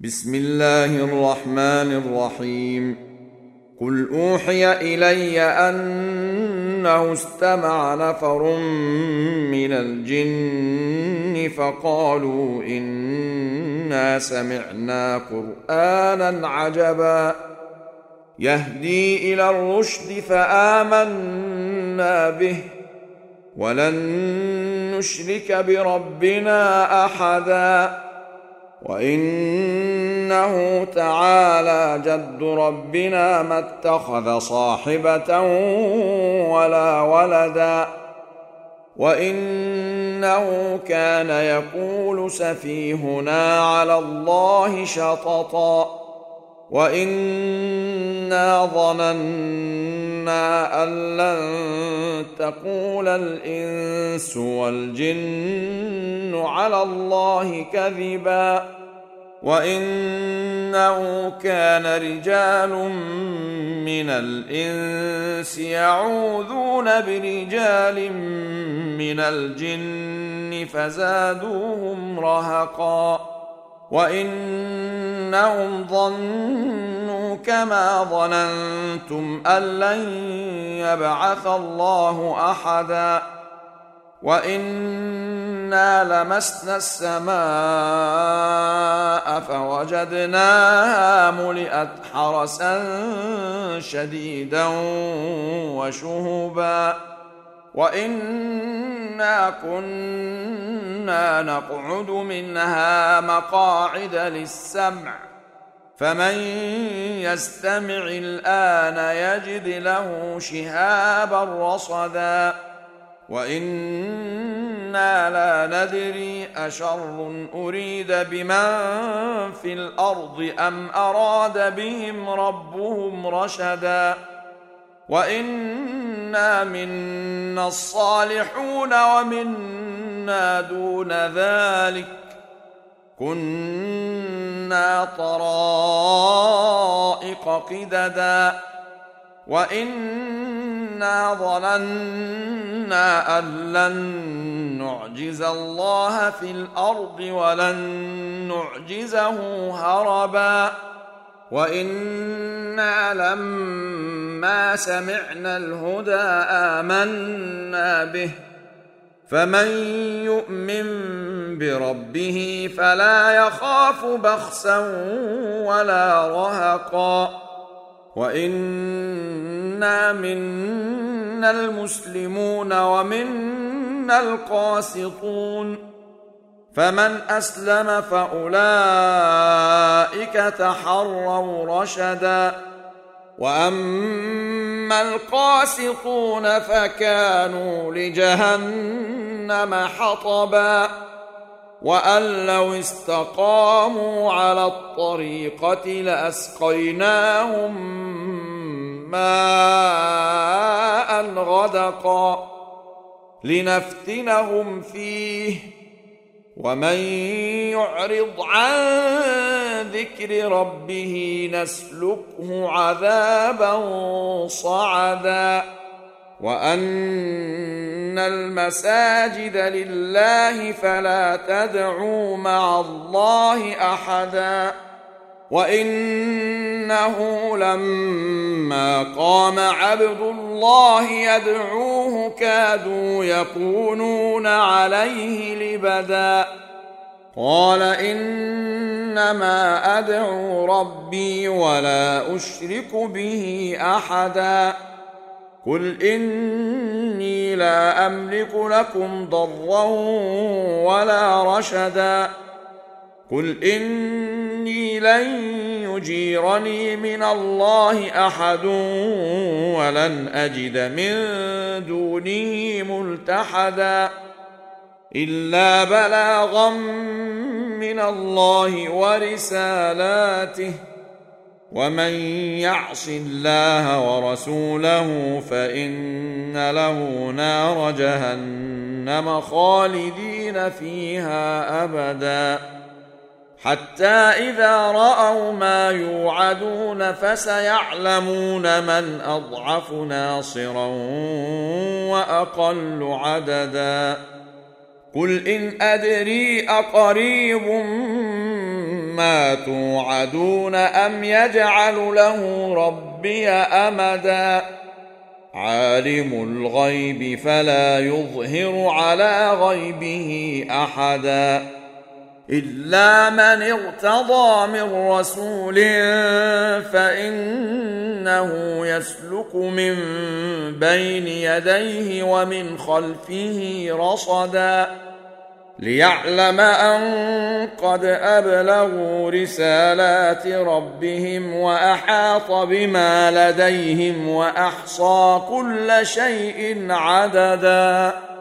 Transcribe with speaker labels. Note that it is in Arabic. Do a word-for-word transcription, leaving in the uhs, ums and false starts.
Speaker 1: بسم الله الرحمن الرحيم. قل أوحي إلي أنه استمع نفر من الجن فقالوا إنا سمعنا قرآنا عجبا يهدي إلى الرشد فآمنا به ولن نشرك بربنا أحدا وإنه تعالى جد ربنا ما اتخذ صاحبة ولا ولدا وإنه كان يقول سفيهنا على الله شططا وإنا ظننا أن لن تقول الإنس والجن على الله كذبا وإنه كان رجال من الإنس يعوذون برجال من الجن فزادوهم رهقا وإنهم ظنوا كما ظننتم أن لن يبعث الله أحدا وإنا لمسنا السماء فوجدناها ملئت حرسا شديدا وشهبا وإنا كنا نقعد منها مقاعد للسمع فمن يستمع الآن يجد له شهابا رصدا وإنا لا ندري أشر أريد بمن في الأرض أم أراد بهم ربهم رشدا وإنا منا الصالحون ومنا دون ذلك كنا طرائق قددا وإنا ظننا أن لن نعجز الله في الأرض ولن نعجزه هربا وإنا لما سمعنا الهدى آمنا به فمن يؤمن بربه فلا يخاف بخسا ولا رهقا وإنا منا المسلمون ومنا القاسطون فمن أسلم فأولئك تحروا رشدا وأما القاسطون فكانوا لجهنم حطبا وأن لو استقاموا على الطريقة لأسقيناهم ماء غدقا لنفتنهم فيه ومن يعرض عن ذكر ربه نسلكه عذابا صعدا وأن المساجد لله فلا تدعوا مع الله أحدا وإنه لما قام عبد الله يدعوه كادوا يكونون عليه لبدا قال إنما أدعو ربي ولا أشرك به أحدا قل إني لا أملك لكم ضرا ولا رشدا قل إني لن يجيرني من الله أحد ولن أجد من دونه ملتحدا إلا بلاغا من الله ورسالاته ومن يعص الله ورسوله فإن له نار جهنم خالدين فيها أبدا حتى إذا رأوا ما يوعدون فسيعلمون من أضعف ناصرا وأقل عددا قل إن أدري أقريب ما توعدون أم يجعل له ربي أمدا عالم الغيب فلا يظهر على غيبه أحدا إلا من ارتضى من رسول فإنه يسلك من بين يديه ومن خلفه رصدا ليعلم أن قد أبلغوا رسالات ربهم وأحاط بما لديهم وأحصى كل شيء عددا.